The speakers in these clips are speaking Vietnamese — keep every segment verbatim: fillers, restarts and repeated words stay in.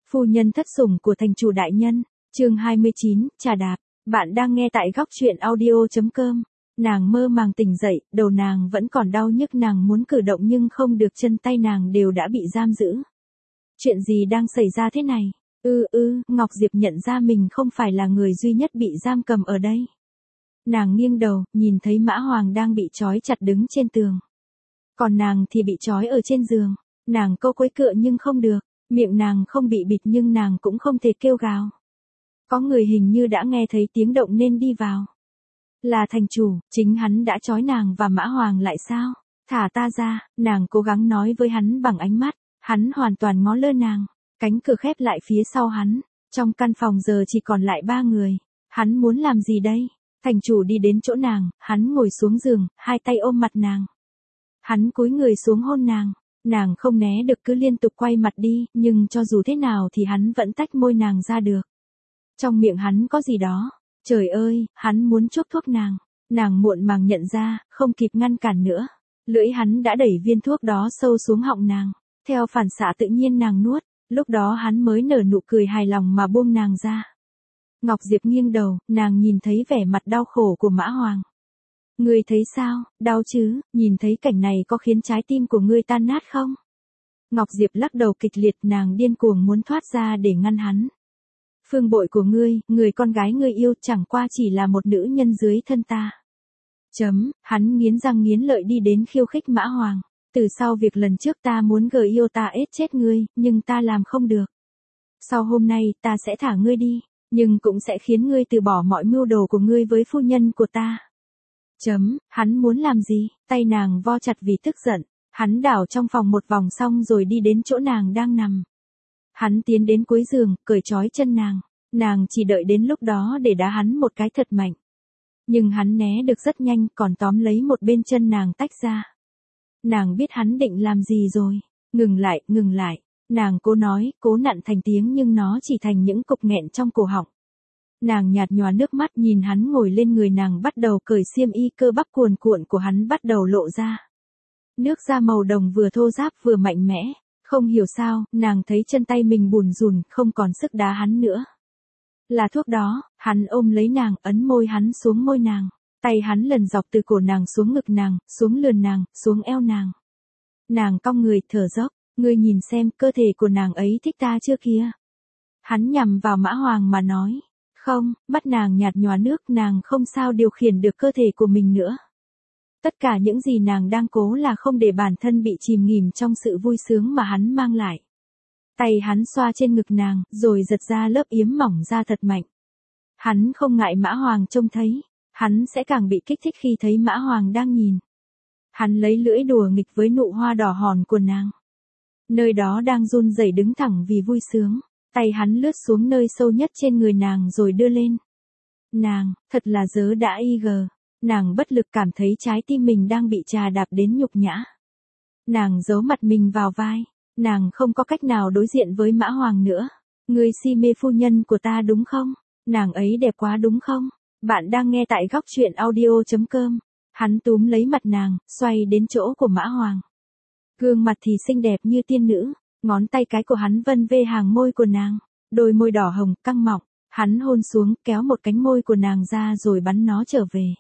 Phu nhân thất sủng của thành chủ đại nhân, chương hai mươi chín, trà đạp. Bạn đang nghe tại góc truyện audio.com. Nàng mơ màng tỉnh dậy, đầu nàng vẫn còn đau nhức, nàng muốn cử động nhưng không được, chân tay nàng đều đã bị giam giữ. Chuyện gì đang xảy ra thế này? Ư ư, Ngọc Diệp nhận ra mình không phải là người duy nhất bị giam cầm ở đây. Nàng nghiêng đầu, nhìn thấy Mã Hoàng đang bị trói chặt đứng trên tường. Còn nàng thì bị trói ở trên giường. Nàng câu quấy cựa nhưng không được, miệng nàng không bị bịt nhưng nàng cũng không thể kêu gào. Có người hình như đã nghe thấy tiếng động nên đi vào. Là thành chủ, chính hắn đã trói nàng và Mã Hoàng lại sao? Thả ta ra, nàng cố gắng nói với hắn bằng ánh mắt, hắn hoàn toàn ngó lơ nàng. Cánh cửa khép lại phía sau hắn, trong căn phòng giờ chỉ còn lại ba người. Hắn muốn làm gì đây? Thành chủ đi đến chỗ nàng, hắn ngồi xuống giường, hai tay ôm mặt nàng. Hắn cúi người xuống hôn nàng. Nàng không né được, cứ liên tục quay mặt đi, nhưng cho dù thế nào thì hắn vẫn tách môi nàng ra được. Trong miệng hắn có gì đó. Trời ơi, hắn muốn chuốc thuốc nàng. Nàng muộn màng nhận ra, không kịp ngăn cản nữa. Lưỡi hắn đã đẩy viên thuốc đó sâu xuống họng nàng. Theo phản xạ tự nhiên nàng nuốt. Lúc đó hắn mới nở nụ cười hài lòng mà buông nàng ra. Ngọc Diệp nghiêng đầu, nàng nhìn thấy vẻ mặt đau khổ của Mã Hoàng. Ngươi thấy sao, đau chứ, nhìn thấy cảnh này có khiến trái tim của ngươi tan nát không? Ngọc Diệp lắc đầu kịch liệt, nàng điên cuồng muốn thoát ra để ngăn hắn. Phương bội của ngươi, người con gái ngươi yêu chẳng qua chỉ là một nữ nhân dưới thân ta. Chấm, hắn nghiến răng nghiến lợi đi đến khiêu khích Mã Hoàng. Từ sau việc lần trước ta muốn gờ yêu ta ết chết ngươi, nhưng ta làm không được. Sau hôm nay ta sẽ thả ngươi đi, nhưng cũng sẽ khiến ngươi từ bỏ mọi mưu đồ của ngươi với phu nhân của ta. Chấm, hắn muốn làm gì? Tay nàng vo chặt vì tức giận. Hắn đảo trong phòng một vòng xong rồi đi đến chỗ nàng đang nằm. Hắn tiến đến cuối giường, cởi trói chân nàng. Nàng chỉ đợi đến lúc đó để đá hắn một cái thật mạnh. Nhưng hắn né được rất nhanh, còn tóm lấy một bên chân nàng tách ra. Nàng biết hắn định làm gì rồi. Ngừng lại, ngừng lại. Nàng cố nói, cố nặn thành tiếng nhưng nó chỉ thành những cục nghẹn trong cổ họng. Nàng nhạt nhòa nước mắt nhìn hắn ngồi lên người nàng, bắt đầu cởi xiêm y, cơ bắp cuồn cuộn của hắn bắt đầu lộ ra. Nước da màu đồng vừa thô ráp vừa mạnh mẽ. Không hiểu sao, nàng thấy chân tay mình bùn rùn, không còn sức đá hắn nữa. Là thuốc đó, hắn ôm lấy nàng, ấn môi hắn xuống môi nàng. Tay hắn lần dọc từ cổ nàng xuống ngực nàng, xuống lườn nàng, xuống eo nàng. Nàng cong người, thở dốc, ngươi nhìn xem, cơ thể của nàng ấy thích ta chưa kia. Hắn nhằm vào Mã Hoàng mà nói. Không, mắt nàng nhạt nhòa nước, nàng không sao điều khiển được cơ thể của mình nữa. Tất cả những gì nàng đang cố là không để bản thân bị chìm nghỉm trong sự vui sướng mà hắn mang lại. Tay hắn xoa trên ngực nàng, rồi giật ra lớp yếm mỏng ra thật mạnh. Hắn không ngại Mã Hoàng trông thấy, hắn sẽ càng bị kích thích khi thấy Mã Hoàng đang nhìn. Hắn lấy lưỡi đùa nghịch với nụ hoa đỏ hòn của nàng. Nơi đó đang run rẩy đứng thẳng vì vui sướng. Tay hắn lướt xuống nơi sâu nhất trên người nàng rồi đưa lên. Nàng, thật là dớ đã y gờ. Nàng bất lực cảm thấy trái tim mình đang bị trà đạp đến nhục nhã. Nàng giấu mặt mình vào vai. Nàng không có cách nào đối diện với Mã Hoàng nữa. Ngươi si mê phu nhân của ta đúng không? Nàng ấy đẹp quá đúng không? Bạn đang nghe tại góc truyện audio.com. Hắn túm lấy mặt nàng, xoay đến chỗ của Mã Hoàng. Gương mặt thì xinh đẹp như tiên nữ. Ngón tay cái của hắn vân vê hàng môi của nàng. Đôi môi đỏ hồng, căng mọng. Hắn hôn xuống, kéo một cánh môi của nàng ra rồi bắn nó trở về.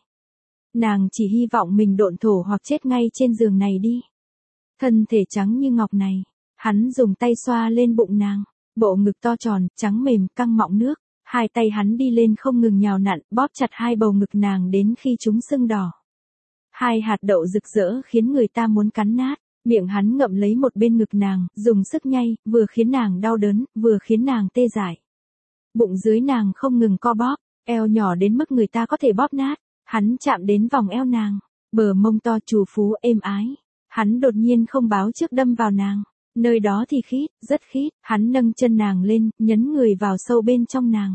Nàng chỉ hy vọng mình độn thổ hoặc chết ngay trên giường này đi. Thân thể trắng như ngọc này. Hắn dùng tay xoa lên bụng nàng. Bộ ngực to tròn, trắng mềm, căng mọng nước. Hai tay hắn đi lên không ngừng nhào nặn, bóp chặt hai bầu ngực nàng đến khi chúng sưng đỏ. Hai hạt đậu rực rỡ khiến người ta muốn cắn nát. Miệng hắn ngậm lấy một bên ngực nàng, dùng sức nhay, vừa khiến nàng đau đớn, vừa khiến nàng tê dại. Bụng dưới nàng không ngừng co bóp, eo nhỏ đến mức người ta có thể bóp nát. Hắn chạm đến vòng eo nàng, bờ mông to trù phú êm ái. Hắn đột nhiên không báo trước đâm vào nàng. Nơi đó thì khít, rất khít. Hắn nâng chân nàng lên, nhấn người vào sâu bên trong nàng.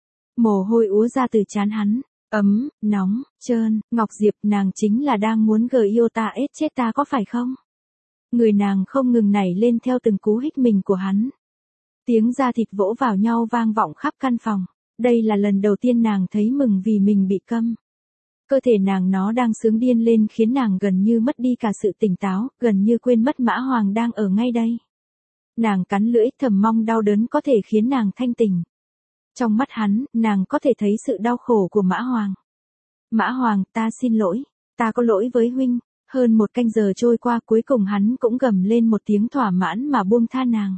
Mồ hôi úa ra từ trán hắn. Ấm, nóng, trơn. Ngọc Diệp, nàng chính là đang muốn gờ yêu ta ết chết ta có phải không? Người nàng không ngừng nảy lên theo từng cú hích mình của hắn. Tiếng da thịt vỗ vào nhau vang vọng khắp căn phòng. Đây là lần đầu tiên nàng thấy mừng vì mình bị câm. Cơ thể nàng nó đang sướng điên lên khiến nàng gần như mất đi cả sự tỉnh táo, gần như quên mất Mã Hoàng đang ở ngay đây. Nàng cắn lưỡi thầm mong đau đớn có thể khiến nàng thanh tỉnh. Trong mắt hắn, nàng có thể thấy sự đau khổ của Mã Hoàng. Mã Hoàng, ta xin lỗi, ta có lỗi với huynh. Hơn một canh giờ trôi qua cuối cùng hắn cũng gầm lên một tiếng thỏa mãn mà buông tha nàng.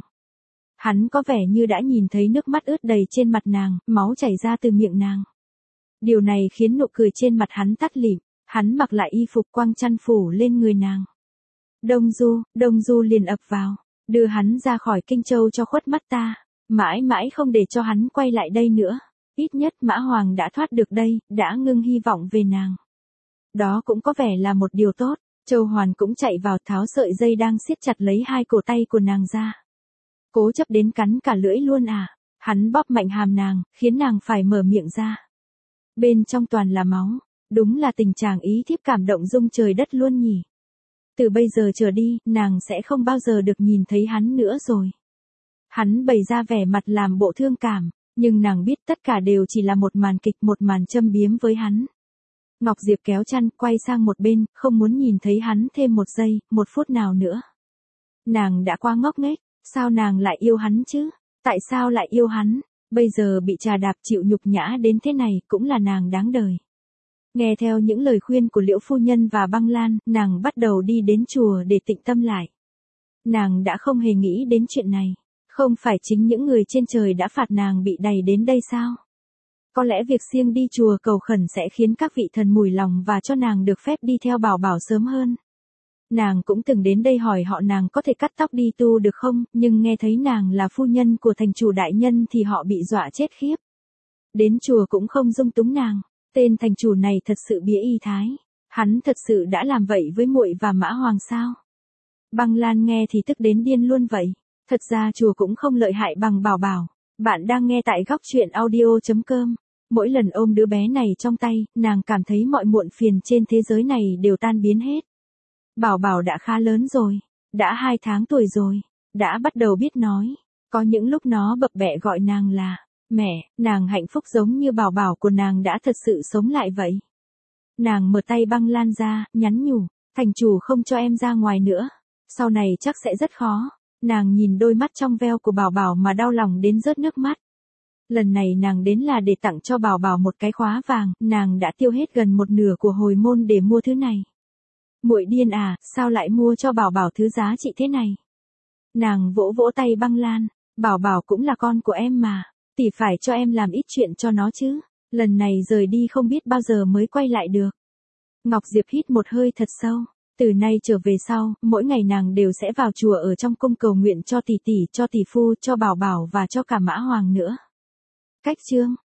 Hắn có vẻ như đã nhìn thấy nước mắt ướt đầy trên mặt nàng, máu chảy ra từ miệng nàng. Điều này khiến nụ cười trên mặt hắn tắt lịm, hắn mặc lại y phục quăng chăn phủ lên người nàng. Đông Du, Đông Du liền ập vào, đưa hắn ra khỏi Kinh Châu cho khuất mắt ta, mãi mãi không để cho hắn quay lại đây nữa. Ít nhất Mã Hoàng đã thoát được đây, đã ngưng hy vọng về nàng. Đó cũng có vẻ là một điều tốt. Châu Hoàn cũng chạy vào tháo sợi dây đang siết chặt lấy hai cổ tay của nàng ra. Cố chấp đến cắn cả lưỡi luôn à. Hắn bóp mạnh hàm nàng, khiến nàng phải mở miệng ra. Bên trong toàn là máu, đúng là tình trạng ý thiếp cảm động rung trời đất luôn nhỉ. Từ bây giờ trở đi, nàng sẽ không bao giờ được nhìn thấy hắn nữa rồi. Hắn bày ra vẻ mặt làm bộ thương cảm, nhưng nàng biết tất cả đều chỉ là một màn kịch, một màn châm biếm với hắn. Ngọc Diệp kéo chăn, quay sang một bên, không muốn nhìn thấy hắn thêm một giây, một phút nào nữa. Nàng đã qua ngốc nghếch, sao nàng lại yêu hắn chứ? Tại sao lại yêu hắn? Bây giờ bị trà đạp chịu nhục nhã đến thế này cũng là nàng đáng đời. Nghe theo những lời khuyên của Liễu Phu Nhân và Băng Lan, nàng bắt đầu đi đến chùa để tịnh tâm lại. Nàng đã không hề nghĩ đến chuyện này. Không phải chính những người trên trời đã phạt nàng bị đày đến đây sao? Có lẽ việc siêng đi chùa cầu khẩn sẽ khiến các vị thần mùi lòng và cho nàng được phép đi theo Bảo Bảo sớm hơn. Nàng cũng từng đến đây hỏi họ nàng có thể cắt tóc đi tu được không, nhưng nghe thấy nàng là phu nhân của thành chủ đại nhân thì họ bị dọa chết khiếp. Đến chùa cũng không dung túng nàng, tên thành chủ này thật sự bía y thái. Hắn thật sự đã làm vậy với muội và Mã Hoàng sao? Băng Lan nghe thì tức đến điên luôn vậy. Thật ra chùa cũng không lợi hại bằng Bảo Bảo. Bạn đang nghe tại góc truyện audio chấm com. Mỗi lần ôm đứa bé này trong tay, nàng cảm thấy mọi muộn phiền trên thế giới này đều tan biến hết. Bảo Bảo đã khá lớn rồi, đã hai tháng tuổi rồi, đã bắt đầu biết nói. Có những lúc nó bập bẹ gọi nàng là mẹ, nàng hạnh phúc giống như Bảo Bảo của nàng đã thật sự sống lại vậy. Nàng mở tay Băng Lan ra, nhắn nhủ, thành chủ không cho em ra ngoài nữa, sau này chắc sẽ rất khó. Nàng nhìn đôi mắt trong veo của Bảo Bảo mà đau lòng đến rớt nước mắt. Lần này nàng đến là để tặng cho Bảo Bảo một cái khóa vàng, nàng đã tiêu hết gần một nửa của hồi môn để mua thứ này. Muội điên à, sao lại mua cho Bảo Bảo thứ giá trị thế này? Nàng vỗ vỗ tay Băng Lan, Bảo Bảo cũng là con của em mà, tỷ phải cho em làm ít chuyện cho nó chứ, lần này rời đi không biết bao giờ mới quay lại được. Ngọc Diệp hít một hơi thật sâu. Từ nay trở về sau, mỗi ngày nàng đều sẽ vào chùa ở trong cung cầu nguyện cho tỷ tỷ, cho tỷ phu, cho Bảo Bảo và cho cả Mã Hoàng nữa. Cách chương